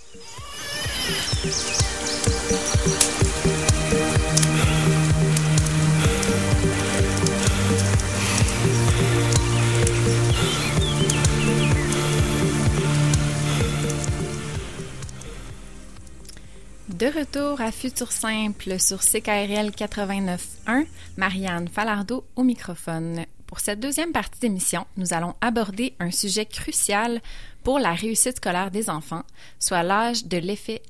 De retour à Futur Simple sur CKRL 89.1, Marianne Falardeau au microphone. Pour cette deuxième partie d'émission, nous allons aborder un sujet crucial pour la réussite scolaire des enfants, soit l'effet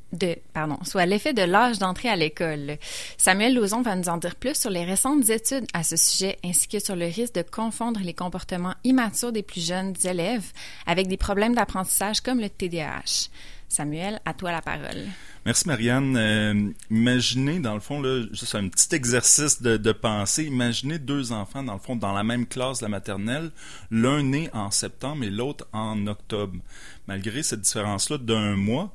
de l'âge d'entrée à l'école. Samuel Lauzon va nous en dire plus sur les récentes études à ce sujet, ainsi que sur le risque de confondre les comportements immatures des plus jeunes élèves avec des problèmes d'apprentissage comme le TDAH. Samuel, à toi la parole. Merci Marianne. Imaginez, dans le fond, là, juste un petit exercice de pensée. Imaginez deux enfants, dans le fond, dans la même classe de la maternelle, l'un né en septembre et l'autre en octobre. Malgré cette différence-là d'un mois,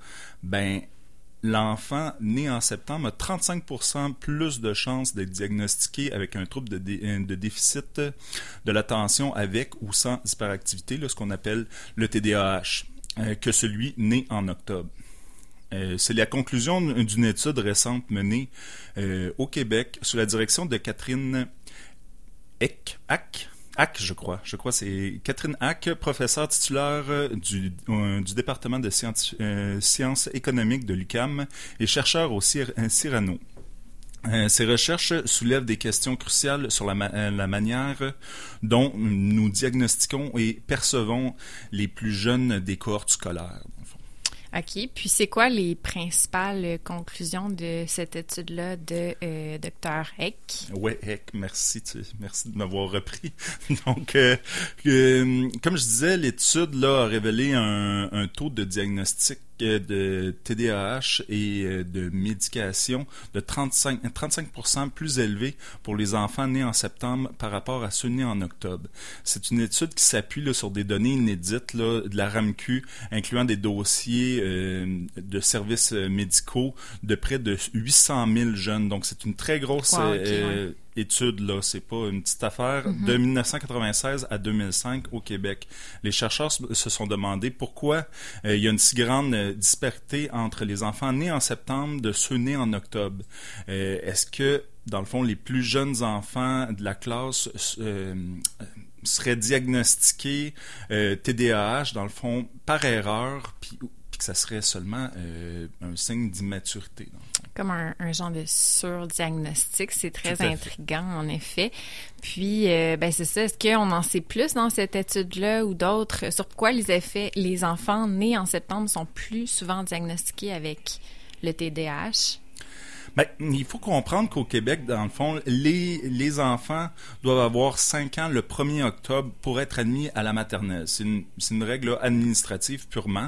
l'enfant né en septembre a 35% plus de chances d'être diagnostiqué avec un trouble de déficit de l'attention avec ou sans hyperactivité, là, ce qu'on appelle le TDAH, que celui né en octobre. C'est la conclusion d'une étude récente menée au Québec sous la direction de Catherine Hack, je crois c'est Catherine Hack, professeure titulaire du département de sciences économiques de l'UQAM et chercheur au Cyrano. Ces recherches soulèvent des questions cruciales sur la manière dont nous diagnostiquons et percevons les plus jeunes des cohortes scolaires. OK. Puis, c'est quoi les principales conclusions de cette étude-là de Dr. Eck? Oui, Eck, merci de m'avoir repris. Donc, comme je disais, l'étude là, a révélé un taux de diagnostic de TDAH et de médication de 35% plus élevé pour les enfants nés en septembre par rapport à ceux nés en octobre. C'est une étude qui s'appuie là, sur des données inédites là, de la RAMQ, incluant des dossiers de services médicaux de près de 800 000 jeunes. Donc, c'est une très grosse étude, là, c'est pas une petite affaire, de 1996 à 2005 au Québec. Les chercheurs se sont demandé pourquoi il y a une si grande disparité entre les enfants nés en septembre de ceux nés en octobre. Est-ce que, dans le fond, les plus jeunes enfants de la classe seraient diagnostiqués TDAH, dans le fond, par erreur, puis que ça serait seulement un signe d'immaturité. Comme un genre de surdiagnostic, c'est très intriguant en effet. Puis, c'est ça, est-ce qu'on en sait plus dans cette étude-là ou d'autres sur pourquoi les enfants nés en septembre sont plus souvent diagnostiqués avec le TDAH? Il faut comprendre qu'au Québec, dans le fond, les enfants doivent avoir 5 ans le 1er octobre pour être admis à la maternelle. C'est une règle là, administrative purement.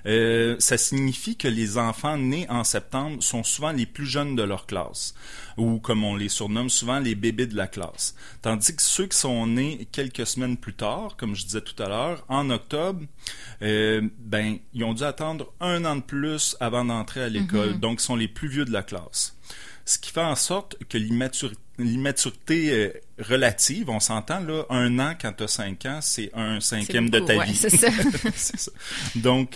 Ça signifie que les enfants nés en septembre sont souvent les plus jeunes de leur classe, ou comme on les surnomme souvent, les bébés de la classe. Tandis que ceux qui sont nés quelques semaines plus tard, comme je disais tout à l'heure, en octobre, ils ont dû attendre 1 an de plus avant d'entrer à l'école, donc sont les plus vieux de la classe. Ce qui fait en sorte que l'immaturité relative, on s'entend là, 1 an quand tu as 5 ans, c'est un cinquième de ta vie. C'est ça. C'est ça. Donc,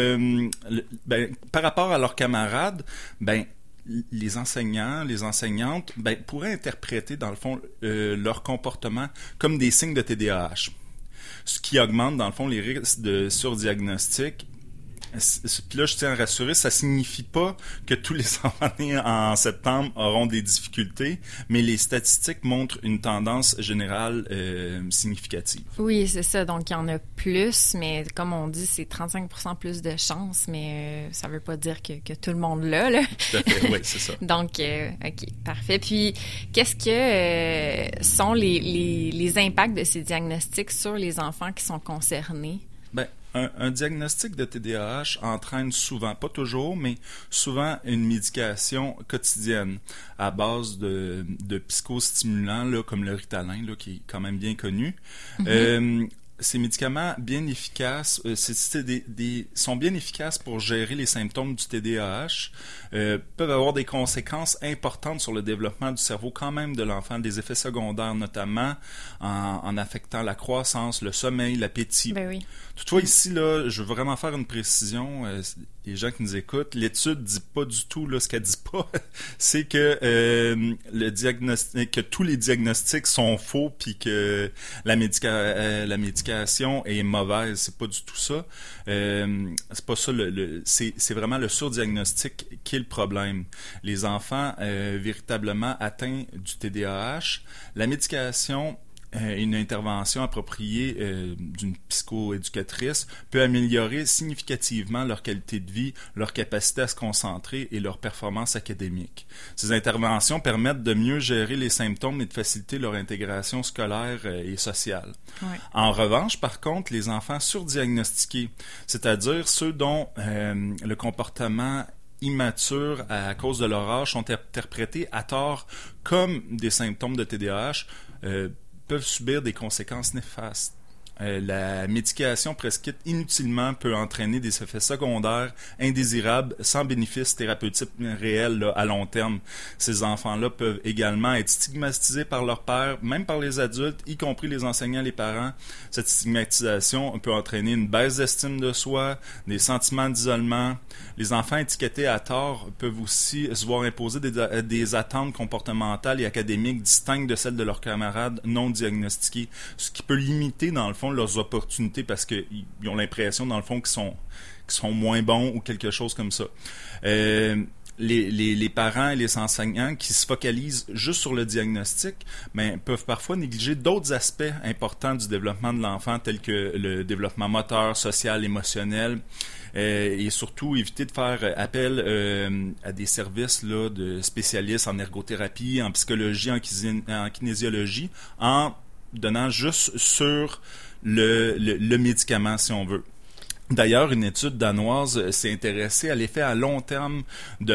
par rapport à leurs camarades, les enseignants, les enseignantes, pourraient interpréter, dans le fond, leur comportement comme des signes de TDAH. Ce qui augmente, dans le fond, les risques de surdiagnostic. Puis là, je tiens à rassurer, ça signifie pas que tous les enfants nés en septembre auront des difficultés, mais les statistiques montrent une tendance générale significative. Oui, c'est ça. Donc, il y en a plus, mais comme on dit, c'est 35% plus de chances, mais ça veut pas dire que tout le monde l'a, là. Tout à fait, oui, c'est ça. Donc, OK, parfait. Puis, qu'est-ce que sont les impacts de ces diagnostics sur les enfants qui sont concernés? Un diagnostic de TDAH entraîne souvent, pas toujours, mais souvent une médication quotidienne à base de psychostimulants là, comme le Ritalin, là, qui est quand même bien connu. Ces médicaments bien efficaces, sont bien efficaces pour gérer les symptômes du TDAH, peuvent avoir des conséquences importantes sur le développement du cerveau quand même de l'enfant, des effets secondaires notamment en affectant la croissance, le sommeil, l'appétit. Ben oui. Toutefois ici, là, je veux vraiment faire une précision. les gens qui nous écoutent, l'étude dit pas du tout là ce qu'elle dit pas, c'est que le diagnostic, que tous les diagnostics sont faux, puis que la médication est mauvaise. C'est pas du tout ça. C'est pas ça. C'est vraiment le surdiagnostic qui est le problème. Les enfants véritablement atteints du TDAH, la médication, une intervention appropriée d'une psychoéducatrice peut améliorer significativement leur qualité de vie, leur capacité à se concentrer et leur performance académique. Ces interventions permettent de mieux gérer les symptômes et de faciliter leur intégration scolaire et sociale. Ouais. En revanche, par contre, les enfants surdiagnostiqués, c'est-à-dire ceux dont le comportement immatures à cause de leur âge sont interprétés à tort comme des symptômes de TDAH, peuvent subir des conséquences néfastes. La médication prescrite inutilement peut entraîner des effets secondaires indésirables sans bénéfice thérapeutique réel là, à long terme. Ces enfants-là peuvent également être stigmatisés par leurs pairs, même par les adultes, y compris les enseignants et les parents. Cette stigmatisation peut entraîner une baisse d'estime de soi, des sentiments d'isolement. Les enfants étiquetés à tort peuvent aussi se voir imposer des attentes comportementales et académiques distinctes de celles de leurs camarades non diagnostiqués, ce qui peut limiter, dans le fond, leurs opportunités parce qu'ils ont l'impression, dans le fond, qu'ils sont moins bons ou quelque chose comme ça. Les parents et les enseignants qui se focalisent juste sur le diagnostic, mais peuvent parfois négliger d'autres aspects importants du développement de l'enfant, tels que le développement moteur, social, émotionnel, et surtout éviter de faire appel à des services là, de spécialistes en ergothérapie, en psychologie, en kinésiologie, en donnant juste sur le médicament, si on veut. D'ailleurs, une étude danoise s'est intéressée à l'effet à long terme de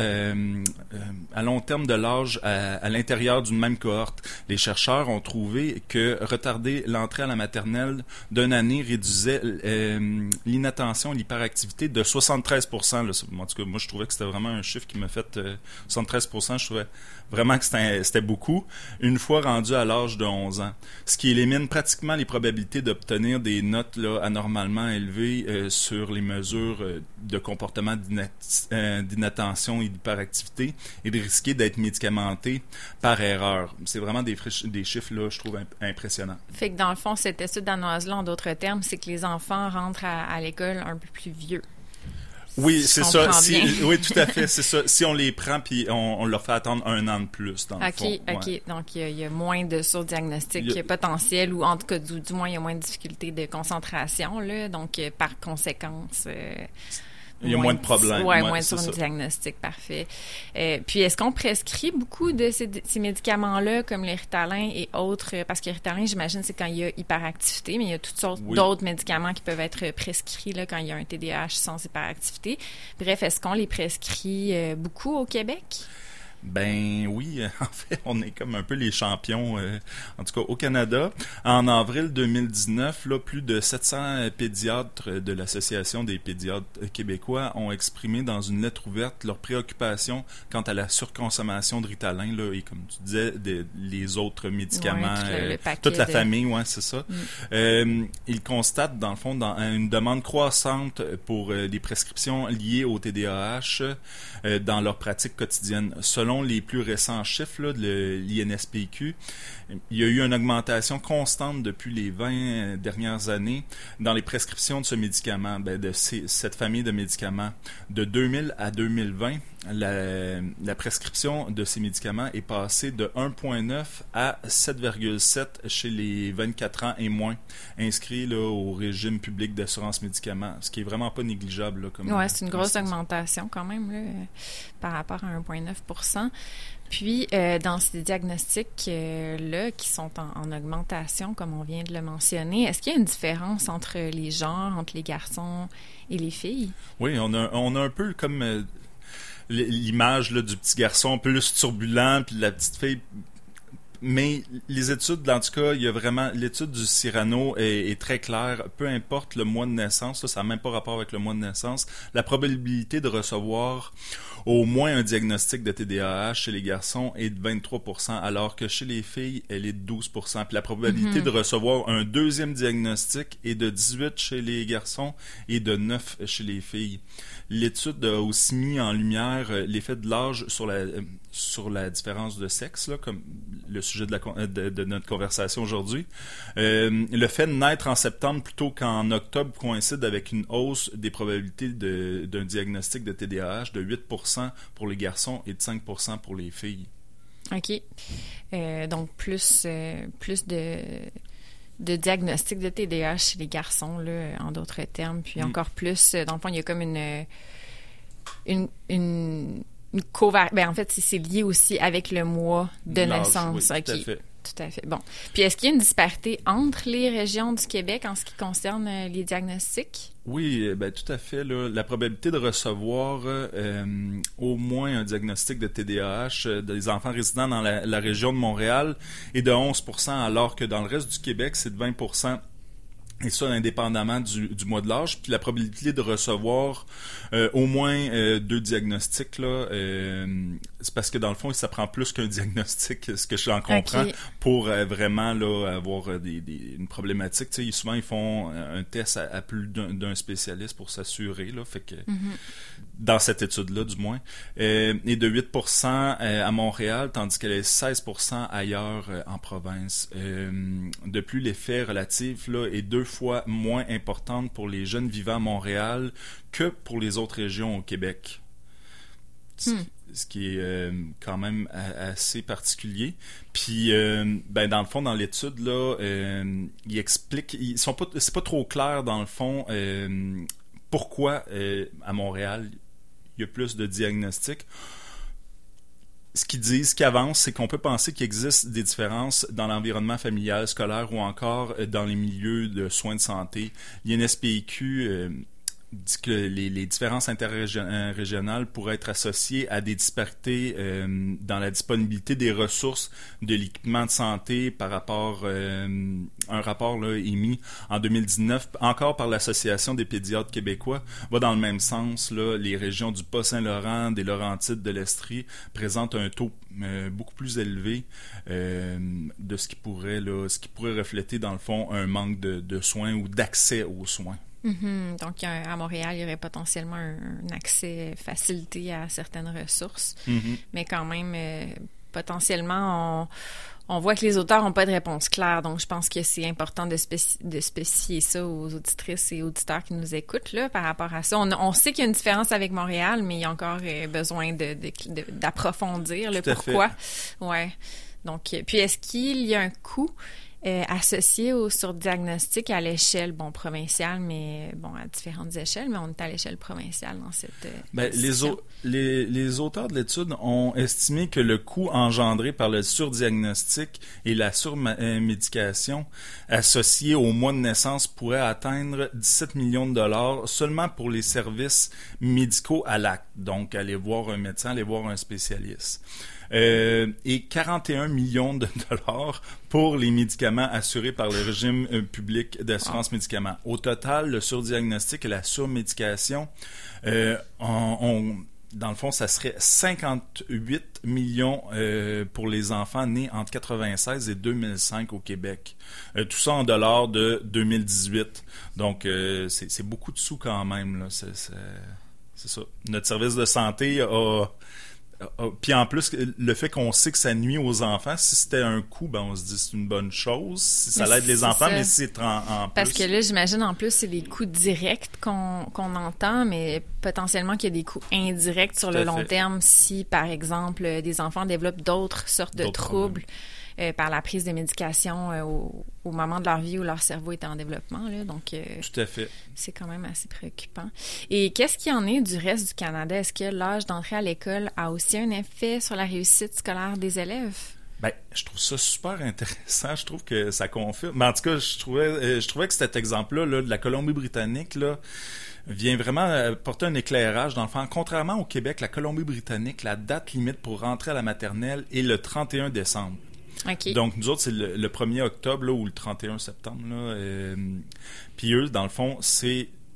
l'âge à l'intérieur d'une même cohorte. Les chercheurs ont trouvé que retarder l'entrée à la maternelle d'une année réduisait l'inattention et l'hyperactivité de 73%. Là. En tout cas, moi, je trouvais que c'était vraiment un chiffre qui m'a fait 73%. Je trouvais vraiment que c'était beaucoup, une fois rendu à l'âge de 11 ans. Ce qui élimine pratiquement les probabilités d'obtenir des notes là, anormalement élevées sur les mesures de comportement d'inattention et d'hyperactivité et de risquer d'être médicamenté par erreur. C'est vraiment des chiffres, là, je trouve impressionnants. Fait que dans le fond, cette étude danoise-là, en d'autres termes, c'est que les enfants rentrent à l'école un peu plus vieux. Oui, c'est ça. Oui, tout à fait, c'est ça. Si on les prend puis on leur fait attendre 1 an de plus, dans le fond. OK. Ouais. Donc, il y a moins de surdiagnostic potentiel ou en tout cas, du moins, il y a moins de difficultés de concentration. Là, donc, par conséquence... il y a moins de problèmes. Oui, moins de surdiagnostic, parfait. Puis, est-ce qu'on prescrit beaucoup de ces médicaments-là, comme les Ritalin et autres? Parce que Ritalin, j'imagine, c'est quand il y a hyperactivité, mais il y a toutes sortes d'autres médicaments qui peuvent être prescrits là, quand il y a un TDAH sans hyperactivité. Bref, est-ce qu'on les prescrit beaucoup au Québec? Ben oui, en fait, on est comme un peu les champions, en tout cas au Canada. En avril 2019, là, plus de 700 pédiatres de l'Association des pédiatres québécois ont exprimé dans une lettre ouverte leur préoccupation quant à la surconsommation de Ritalin, là, et comme tu disais, les autres médicaments, toute la famille, ouais, c'est ça. Ils constatent, dans le fond, une demande croissante pour des prescriptions liées au TDAH dans leur pratique quotidienne. Selon les plus récents chiffres là, de l'INSPQ, il y a eu une augmentation constante depuis les 20 dernières années dans les prescriptions de ce médicament, cette famille de médicaments. De 2000 à 2020, la prescription de ces médicaments est passée de 1,9 à 7,7 chez les 24 ans et moins inscrits là, au régime public d'assurance médicaments, ce qui est vraiment pas négligeable. Oui, c'est une grosse augmentation quand même là, par rapport à 1,9 %. Puis, dans ces diagnostics-là qui sont en augmentation, comme on vient de le mentionner, est-ce qu'il y a une différence entre les genres, entre les garçons et les filles? Oui, on a un peu comme l'image là, du petit garçon plus turbulent, puis la petite fille... Mais les études, en tout cas, il y a vraiment... L'étude du Cyrano est très claire. Peu importe le mois de naissance, là, ça n'a même pas rapport avec le mois de naissance, la probabilité de recevoir au moins un diagnostic de TDAH chez les garçons est de 23%, alors que chez les filles, elle est de 12%. Puis la probabilité de recevoir un deuxième diagnostic est de 18 chez les garçons et de 9 chez les filles. l'étude a aussi mis en lumière l'effet de l'âge sur la différence de sexe, là, comme le sujet de notre conversation aujourd'hui. Le fait de naître en septembre plutôt qu'en octobre coïncide avec une hausse des probabilités d'un diagnostic de TDAH de 8% pour les garçons et de 5% pour les filles. OK. Donc, plus de diagnostic de TDAH chez les garçons, là, en d'autres termes. Puis encore plus, dans le fond, il y a comme une ben, en fait, c'est lié aussi avec le mois de naissance. Oui, OK. tout à fait. Tout à fait. Bon. Puis est-ce qu'il y a une disparité entre les régions du Québec en ce qui concerne les diagnostics? Oui, ben tout à fait. Là, la probabilité de recevoir au moins un diagnostic de TDAH des enfants résidant dans la région de Montréal est de 11%, alors que dans le reste du Québec, c'est de 20%. Et ça, indépendamment du mois de l'âge. Puis la probabilité de recevoir au moins 2 diagnostics, là, c'est parce que dans le fond, ça prend plus qu'un diagnostic, ce que j'en comprends, pour vraiment là, avoir une problématique. Tu sais, souvent, ils font un test à plus d'un spécialiste pour s'assurer. Là, fait que dans cette étude-là, du moins. Et de 8% à Montréal, tandis qu'elle est 16% ailleurs en province. De plus, l'effet relatif là, est 2 fois moins importante pour les jeunes vivant à Montréal que pour les autres régions au Québec. Ce qui est quand même assez particulier. Puis, ben dans le fond, dans l'étude, là, ils expliquent... c'est pas trop clair, dans le fond, pourquoi à Montréal, il y a plus de diagnostics. Ce qu'ils avancent, c'est qu'on peut penser qu'il existe des différences dans l'environnement familial, scolaire ou encore dans les milieux de soins de santé. L'INSPQ dit que les différences interrégionales pourraient être associées à des disparités dans la disponibilité des ressources de l'équipement de santé par rapport un rapport là, émis en 2019 encore par l'Association des pédiatres québécois va dans le même sens. Là, les régions du Bas-Saint-Laurent, des Laurentides, de l'Estrie présentent un taux beaucoup plus élevé de ce qui pourrait refléter dans le fond un manque de soins ou d'accès aux soins. Mm-hmm. Donc, à Montréal, il y aurait potentiellement un accès facilité à certaines ressources. Mm-hmm. Mais quand même, potentiellement, on voit que les auteurs n'ont pas de réponse claire. Donc, je pense que c'est important de spécifier ça aux auditrices et auditeurs qui nous écoutent là, par rapport à ça. On sait qu'il y a une différence avec Montréal, mais il y a encore besoin d'approfondir le pourquoi. Ouais. Donc, puis est-ce qu'il y a un coût associé au surdiagnostic à l'échelle provinciale, mais à différentes échelles, mais on est à l'échelle provinciale dans cette les auteurs de l'étude ont estimé que le coût engendré par le surdiagnostic et la surmédication associée au mois de naissance pourrait atteindre 17 millions de dollars seulement pour les services médicaux à l'acte, donc aller voir un médecin, aller voir un spécialiste. Et 41 millions de dollars pour les médicaments assurés par le régime public d'assurance médicaments. Au total, le surdiagnostic et la surmédication, dans le fond, ça serait 58 millions pour les enfants nés entre 96 et 2005 au Québec. Tout ça en dollars de 2018. Donc, c'est beaucoup de sous quand même. Là. C'est ça. Notre service de santé a... Puis en plus, le fait qu'on sait que ça nuit aux enfants, si c'était un coût, on se dit c'est une bonne chose. Si ça l'aide les enfants, mais si c'est en plus... Parce que là, j'imagine, en plus, c'est des coûts directs qu'on entend, mais potentiellement qu'il y a des coûts indirects sur le long terme si, par exemple, des enfants développent d'autres sortes de troubles par la prise de médication au moment de leur vie où leur cerveau est en développement. Là. Donc, tout à fait. C'est quand même assez préoccupant. Et qu'est-ce qu'il y en est du reste du Canada? Est-ce que l'âge d'entrée à l'école a aussi un effet sur la réussite scolaire des élèves? Je trouve ça super intéressant. Je trouve que ça confirme. Mais en tout cas, je trouvais que cet exemple-là là, de la Colombie-Britannique là, vient vraiment porter un éclairage. Dans le fond, contrairement au Québec, la Colombie-Britannique, la date limite pour rentrer à la maternelle est le 31 décembre. Okay. Donc, nous autres, c'est le 1er octobre là, ou le 31 septembre. Là, puis eux, dans le fond, c'est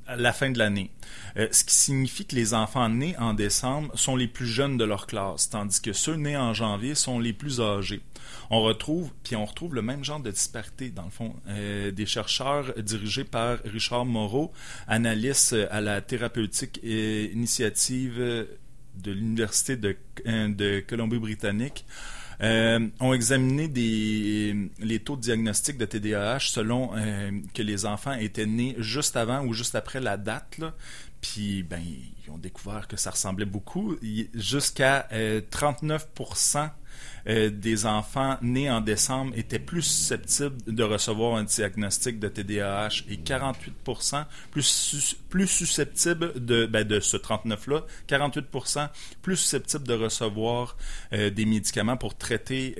à la fin de l'année. Ce qui signifie que les enfants nés en décembre sont les plus jeunes de leur classe, tandis que ceux nés en janvier sont les plus âgés. On retrouve le même genre de disparité, dans le fond. Des chercheurs dirigés par Richard Moreau, analystes à la thérapeutique initiative de l'Université de Colombie-Britannique, ont examiné les taux de diagnostic de TDAH selon que les enfants étaient nés juste avant ou juste après la date, là. Puis, ils ont découvert que ça ressemblait beaucoup. Jusqu'à 39% des enfants nés en décembre étaient plus susceptibles de recevoir un diagnostic de TDAH et 48% plus susceptibles de ce 39-là, 48% plus susceptibles de recevoir des médicaments pour traiter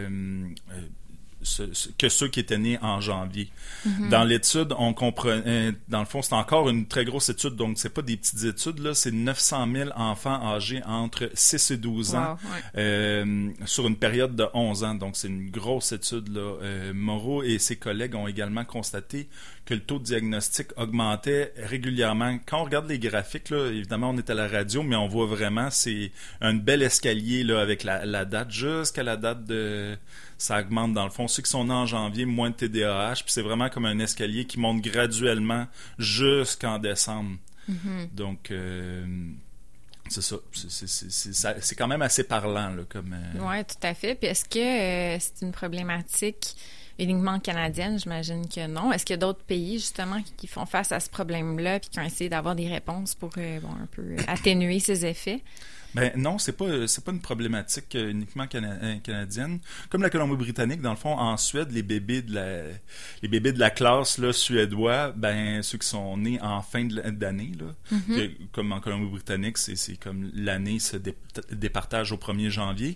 que ceux qui étaient nés en janvier. Mm-hmm. Dans l'étude, on comprend, dans le fond, c'est encore une très grosse étude, donc c'est pas des petites études, là, c'est 900 000 enfants âgés entre 6 et 12 ans, sur une période de 11 ans, donc c'est une grosse étude, là. Moreau et ses collègues ont également constaté que le taux de diagnostic augmentait régulièrement. Quand on regarde les graphiques, là, évidemment, on est à la radio, mais on voit vraiment, c'est un bel escalier, là, avec la date, jusqu'à la date de... Ça augmente dans le fond. Ceux qui sont nés en janvier, moins de TDAH, puis c'est vraiment comme un escalier qui monte graduellement jusqu'en décembre. Mm-hmm. Donc, c'est ça. C'est quand même assez parlant, là, comme... Oui, tout à fait. Puis est-ce que c'est une problématique uniquement canadienne? J'imagine que non. Est-ce qu'il y a d'autres pays, justement, qui font face à ce problème-là puis qui ont essayé d'avoir des réponses pour un peu atténuer ces effets? Non, c'est pas une problématique uniquement canadienne. Comme la Colombie-Britannique, dans le fond, en Suède, les bébés de la classe là, suédois, ceux qui sont nés en fin d'année, là, mm-hmm. Comme en Colombie-Britannique, c'est comme l'année se départage au 1er janvier.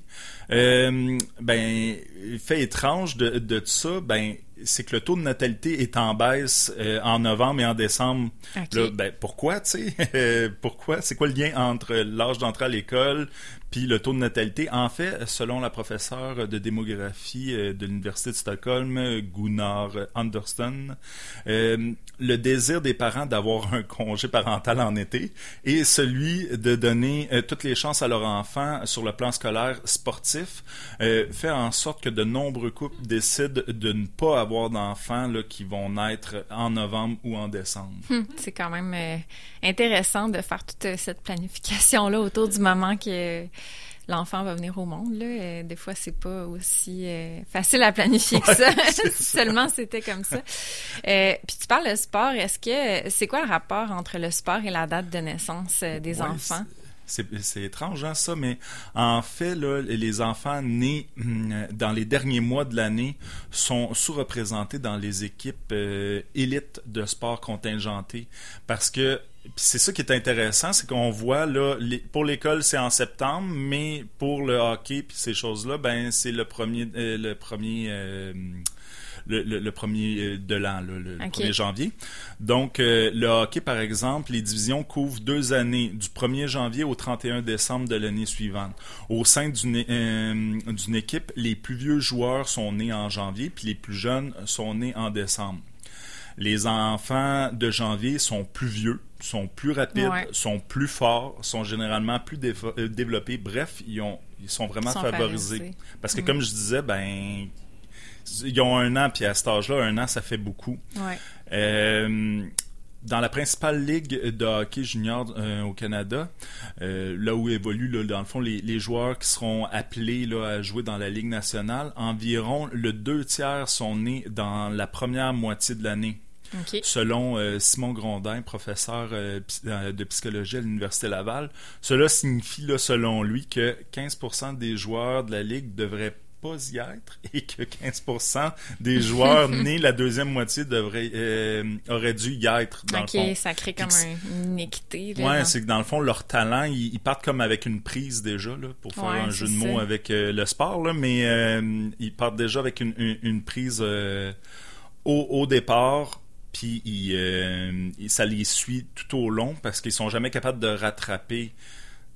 Fait étrange de tout ça, c'est que le taux de natalité est en baisse en novembre et en décembre. Okay. Là, pourquoi, tu sais? Pourquoi? C'est quoi le lien entre l'âge d'entrée à l'école puis le taux de natalité? En fait, selon la professeure de démographie de l'Université de Stockholm, Gunnar Andersson, le désir des parents d'avoir un congé parental en été et celui de donner toutes les chances à leur enfant sur le plan scolaire sportif fait en sorte que de nombreux couples décident de ne pas avoir d'enfants là, qui vont naître en novembre ou en décembre. C'est quand même intéressant de faire toute cette planification-là autour du moment que l'enfant va venir au monde. Là. Des fois, c'est pas aussi facile à planifier que ça. Si seulement c'était comme ça. Puis tu parles de sport. C'est quoi le rapport entre le sport et la date de naissance des enfants? C'est étrange, hein, ça, mais en fait, là, les enfants nés dans les derniers mois de l'année sont sous-représentés dans les équipes élites de sport contingentés. Parce que c'est ça qui est intéressant, c'est qu'on voit, là, pour l'école, c'est en septembre, mais pour le hockey puis ces choses-là, c'est le premier de l'an, le 1er janvier. Donc, le hockey, par exemple, les divisions couvrent 2 années, du 1er janvier au 31 décembre de l'année suivante. Au sein d'une équipe, les plus vieux joueurs sont nés en janvier, puis les plus jeunes sont nés en décembre. Les enfants de janvier sont plus vieux, sont plus rapides, sont plus forts, sont généralement plus développés. Bref, ils sont vraiment favorisés. Parce que, comme je disais, ils ont 1 an, puis à cet âge-là, 1 an, ça fait beaucoup. Ouais. Dans la principale ligue de hockey junior au Canada, là où évoluent, là, dans le fond, les joueurs qui seront appelés là, à jouer dans la Ligue nationale, environ le 2/3 sont nés dans la première moitié de l'année. Okay. Selon Simon Grondin, professeur de psychologie à l'Université Laval, cela signifie, là, selon lui, que 15% des joueurs de la Ligue devraient pas y être et que 15% des joueurs nés la deuxième moitié auraient dû y être, dans le fond. OK, ça crée comme une inéquité. Oui, c'est que dans le fond, leur talent, ils partent comme avec une prise déjà, là, pour faire un jeu de mots avec le sport, là, mais ils partent déjà avec une prise au départ. Puis ça les suit tout au long parce qu'ils sont jamais capables de rattraper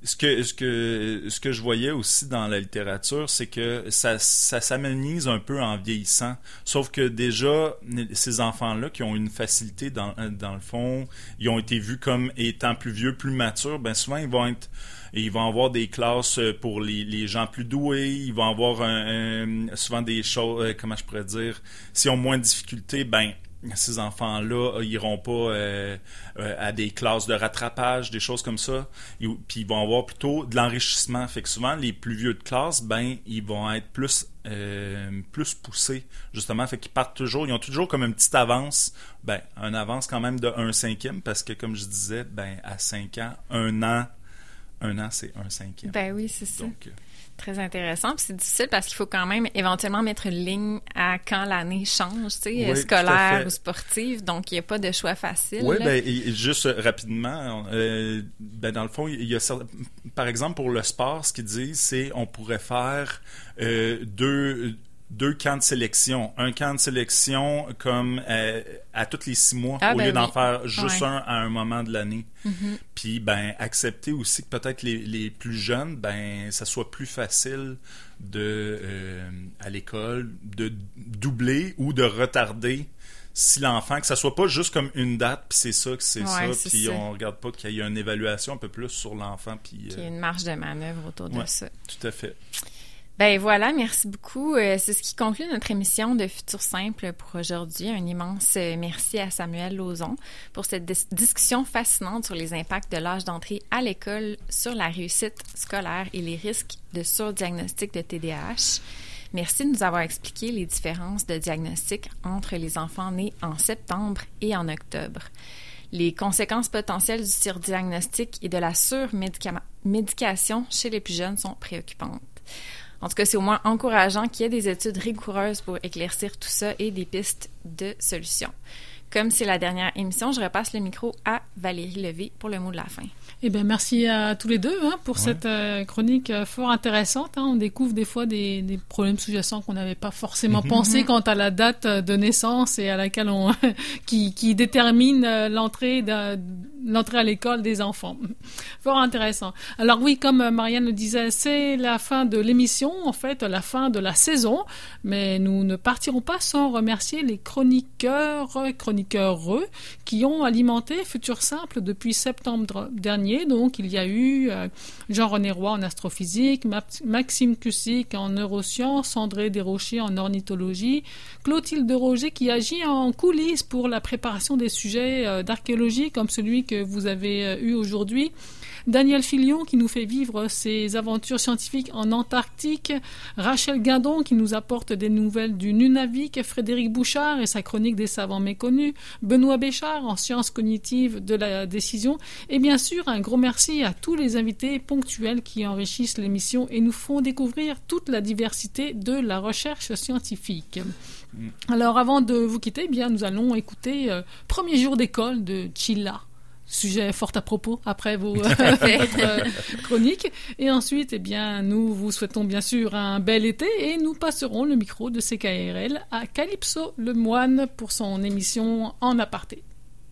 Ce que je voyais aussi dans la littérature, c'est que ça s'amenuise un peu en vieillissant. Sauf que déjà, ces enfants-là qui ont une facilité dans le fond, ils ont été vus comme étant plus vieux, plus matures, ben souvent ils vont avoir des classes pour les gens plus doués, ils vont avoir souvent des choses, comment je pourrais dire, s'ils ont moins de difficultés, ben ces enfants-là iront pas à des classes de rattrapage, des choses comme ça. Puis ils vont avoir plutôt de l'enrichissement. Fait que souvent, les plus vieux de classe, ben ils vont être plus poussés, justement. Fait qu'ils partent toujours, ils ont toujours comme une petite avance. Ben, une avance quand même de 1/5, parce que comme je disais, ben à 5 ans, un an, c'est 1/5. Ben oui, c'est ça. Donc, très intéressant. Puis c'est difficile parce qu'il faut quand même éventuellement mettre une ligne à quand l'année change, tu sais, oui, scolaire ou sportive. Donc, il n'y a pas de choix facile. Oui, là. ben, juste rapidement, ben, dans le fond, il y a par exemple, pour le sport, ce qu'ils disent, c'est on pourrait faire deux camps de sélection. Un camp de sélection comme à tous les 6 mois, au lieu d'en faire juste un à un moment de l'année. Mm-hmm. Puis, ben, accepter aussi que peut-être les plus jeunes, ben, ça soit plus facile à l'école de doubler ou de retarder si l'enfant, que ça soit pas juste comme une date, puis c'est ça, puis on regarde pas qu'il y ait une évaluation un peu plus sur l'enfant. Puis qu'il y ait une marge de manœuvre autour de ça. Tout à fait. Ben voilà, merci beaucoup. C'est ce qui conclut notre émission de Futur Simple pour aujourd'hui. Un immense merci à Samuel Lauzon pour cette discussion fascinante sur les impacts de l'âge d'entrée à l'école sur la réussite scolaire et les risques de surdiagnostic de TDAH. Merci de nous avoir expliqué les différences de diagnostic entre les enfants nés en septembre et en octobre. Les conséquences potentielles du surdiagnostic et de la surmédication chez les plus jeunes sont préoccupantes. En tout cas, c'est au moins encourageant qu'il y ait des études rigoureuses pour éclaircir tout ça et des pistes de solutions. Comme c'est la dernière émission, je repasse le micro à Valérie Levé pour le mot de la fin. Eh bien, merci à tous les deux pour cette chronique fort intéressante. On découvre des fois des problèmes sous-jacents qu'on n'avait pas forcément pensé quant à la date de naissance et à laquelle qui détermine l'entrée à l'école des enfants. Fort intéressant. Alors oui, comme Marianne le disait, c'est la fin de l'émission, en fait, la fin de la saison, mais nous ne partirons pas sans remercier les chroniqueurs qui ont alimenté Futur Simple depuis septembre dernier. Donc, il y a eu Jean-René Roy en astrophysique, Maxime Cussick en neurosciences, André Desrochers en ornithologie, Clotilde Roger qui agit en coulisses pour la préparation des sujets d'archéologie comme celui que vous avez eu aujourd'hui, Daniel Filion qui nous fait vivre ses aventures scientifiques en Antarctique, Rachel Guindon qui nous apporte des nouvelles du Nunavik, Frédéric Bouchard et sa chronique des savants méconnus, Benoît Béchard en sciences cognitives de la décision et bien sûr un gros merci à tous les invités ponctuels qui enrichissent l'émission et nous font découvrir toute la diversité de la recherche scientifique. Alors avant de vous quitter, bien nous allons écouter Premier jour d'école de Chilla. Sujet fort à propos après votre chronique. Et ensuite, eh bien, nous vous souhaitons bien sûr un bel été et nous passerons le micro de CKRL à Calypso Lemoine pour son émission En aparté.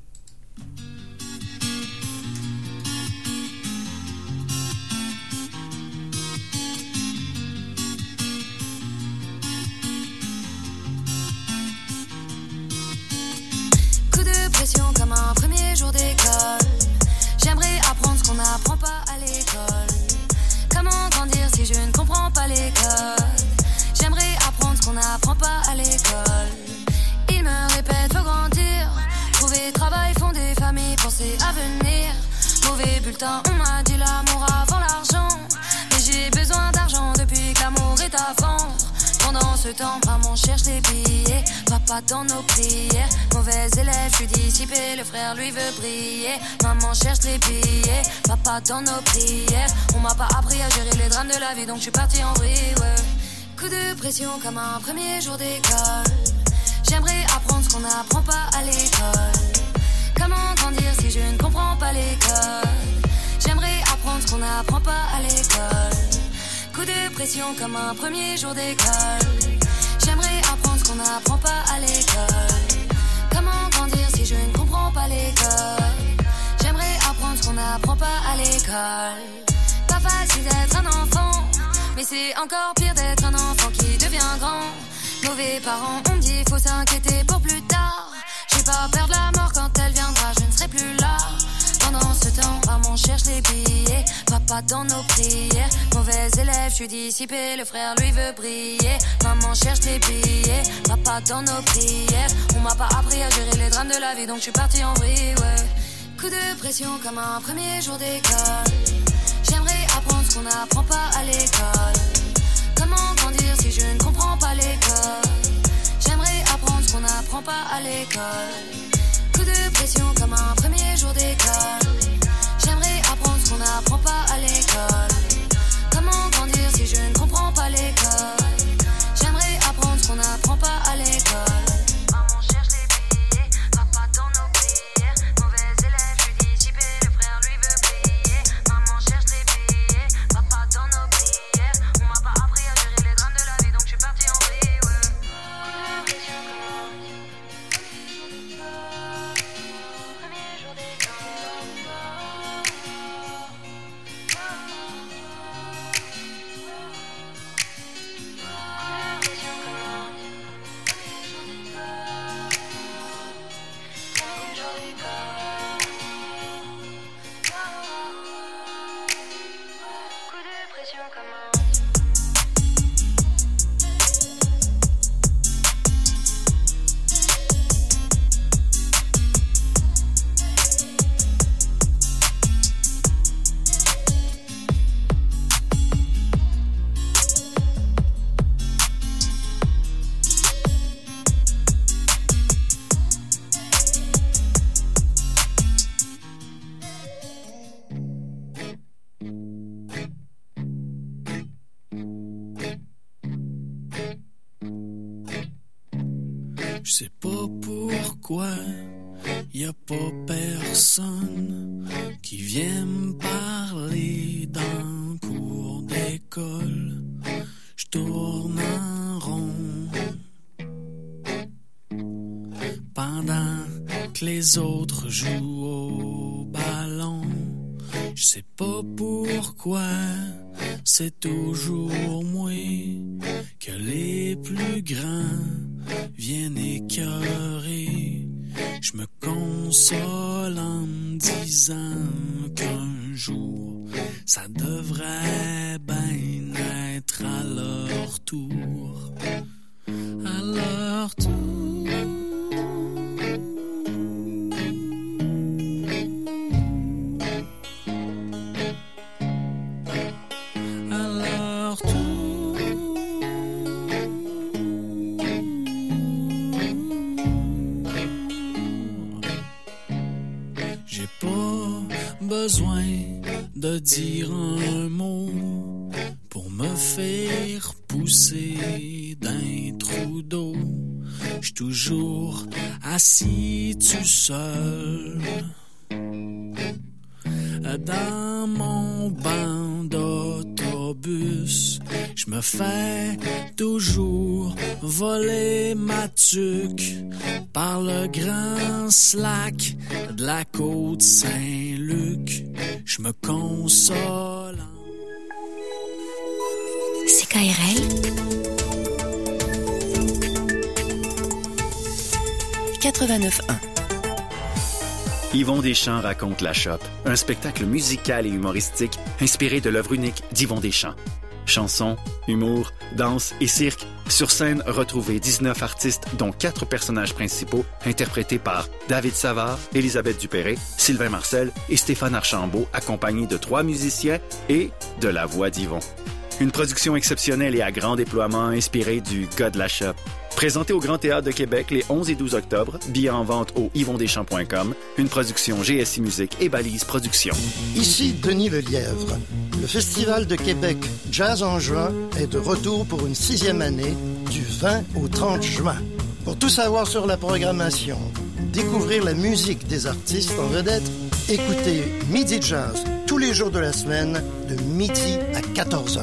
Comme un premier jour d'école, j'aimerais apprendre ce qu'on n'apprend pas à l'école. Comment grandir si je ne comprends pas les codes? J'aimerais apprendre ce qu'on n'apprend pas à l'école. Ils me répètent faut grandir, trouver travail, fonder famille, penser à venir. Mauvais bulletin, on m'a dit l'amour avant l'argent, mais j'ai besoin d'argent depuis que l'amour est à vendre. Pendant ce temps, maman cherche des billets, papa dans nos prières. Mauvais élève, je suis dissipé, le frère lui veut briller. Maman cherche des billets, papa dans nos prières. On m'a pas appris à gérer les drames de la vie, donc je suis parti en vrille, ouais. Coup de pression comme un premier jour d'école. J'aimerais apprendre ce qu'on n'apprend pas à l'école. Comment grandir si je ne comprends pas les codes? J'aimerais apprendre ce qu'on n'apprend pas à l'école. Coup de pression comme un premier jour d'école. J'aimerais apprendre ce qu'on n'apprend pas à l'école. Comment grandir si je ne comprends pas les codes? J'aimerais apprendre ce qu'on n'apprend pas à l'école. facile d'être un enfant, mais c'est encore pire d'être un enfant qui devient grand. Mauvais parents, on me dit faut s'inquiéter pour plus tard. J'ai pas peur de la mort quand elle viendra, je ne serai plus là. Pendant ce temps, maman cherche les billets, papa dans nos prières. Mauvais élève, je suis dissipé, le frère lui veut briller. Maman cherche les billets, papa dans nos prières. On m'a pas appris à gérer les drames de la vie, donc je suis parti en vrille, ouais. Coup de pression comme un premier jour d'école. J'aimerais apprendre ce qu'on n'apprend pas à l'école. Comment grandir si je ne comprends pas l'école? J'aimerais apprendre ce qu'on n'apprend pas à l'école. Coup de pression comme un premier jour d'école. J'aimerais apprendre ce qu'on n'apprend pas à l'école. Comment grandir si je ne comprends pas l'école? J'aimerais apprendre ce qu'on n'apprend pas à l'école. Maman cherche les billets, papa dans nos prières. Mauvais élève, je suis dissipé, le frère lui veut briller. Maman cherche les billets, papa dans nos prières. On m'a pas appris à gérer les drames de la vie, donc je suis parti en vrille, ouais. Je sais pas pourquoi y a pas personne qui vient me parler dans le cours d'école. Je tourne en rond pendant que les autres jouent au ballon. Je sais pas pourquoi c'est toujours moi que les plus grands viennent écœurer. Je me console en me disant qu'un jour ça devrait bien être à leur tour. À leur tour. Besoin de dire un mot pour me faire pousser d'un trou d'eau. J'suis toujours assis tout seul dans mon banc d'autobus. Je me fais toujours voler ma tuque par le grand slack de la côte Saint-Luc. Je me console. CKRL 89.1. Yvon Deschamps raconte La Shop, un spectacle musical et humoristique inspiré de l'œuvre unique d'Yvon Deschamps. Chansons, humour, danse et cirque. Sur scène, retrouvez 19 artistes, dont 4 personnages principaux, interprétés par David Savard, Élisabeth Dupéré, Sylvain Marcel et Stéphane Archambault, accompagnés de 3 musiciens et de la voix d'Yvon. Une production exceptionnelle et à grand déploiement inspirée du gars de La Shop. Présenté au Grand Théâtre de Québec les 11 et 12 octobre, billets en vente au yvondeschamps.com, une production GSI Musique et Balise Productions. Ici Denis Lelièvre. Le Festival de Québec Jazz en juin est de retour pour une 6e année, du 20 au 30 juin. Pour tout savoir sur la programmation, découvrir la musique des artistes en vedette, écoutez Midi Jazz tous les jours de la semaine de midi à 14h.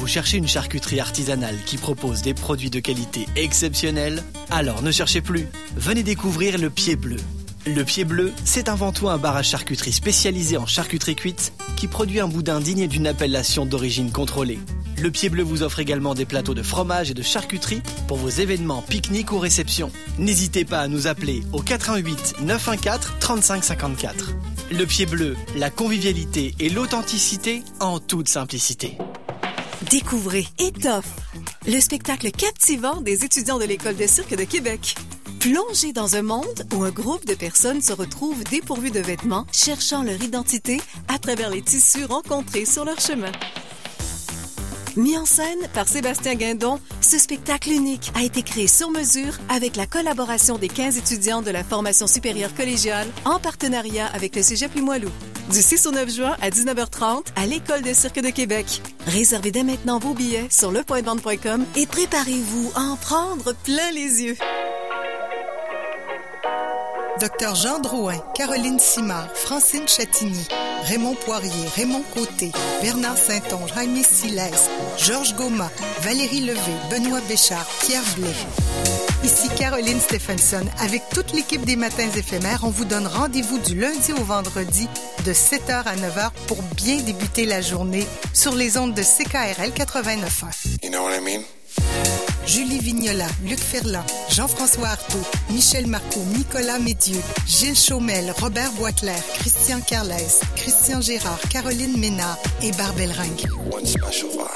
Vous cherchez une charcuterie artisanale qui propose des produits de qualité exceptionnelle? Alors ne cherchez plus. Venez découvrir le Pied Bleu. Le Pied Bleu, c'est avant tout un bar à charcuterie spécialisé en charcuterie cuite qui produit un boudin digne d'une appellation d'origine contrôlée. Le Pied Bleu vous offre également des plateaux de fromage et de charcuterie pour vos événements, pique-niques ou réceptions. N'hésitez pas à nous appeler au 88 914 35 54. Le Pied Bleu, la convivialité et l'authenticité en toute simplicité. Découvrez Étoffe, le spectacle captivant des étudiants de l'École de cirque de Québec. Plongez dans un monde où un groupe de personnes se retrouvent dépourvues de vêtements, cherchant leur identité à travers les tissus rencontrés sur leur chemin. Mis en scène par Sébastien Guindon, ce spectacle unique a été créé sur mesure avec la collaboration des 15 étudiants de la formation supérieure collégiale en partenariat avec le Cégep Limoilou. Du 6 au 9 juin à 19h30 à l'École de cirque de Québec. Réservez dès maintenant vos billets sur lepointdevente.com et préparez-vous à en prendre plein les yeux. Dr Jean Drouin, Caroline Simard, Francine Chatigny, Raymond Poirier, Raymond Côté, Bernard Saint-Onge, Jaime Silès, Georges Goma, Valérie Levé, Benoît Béchard, Pierre Blais. Ici Caroline Stephenson. Avec toute l'équipe des Matins éphémères, on vous donne rendez-vous du lundi au vendredi de 7h à 9h pour bien débuter la journée sur les ondes de CKRL 89.1. You know what I mean? Julie Vignola, Luc Ferland, Jean-François Artaud, Michel Marcoux, Nicolas Médieux, Gilles Chaumel, Robert Boisclair, Christian Carlès, Christian Gérard, Caroline Ménard et Barbel Ring. One special vibe.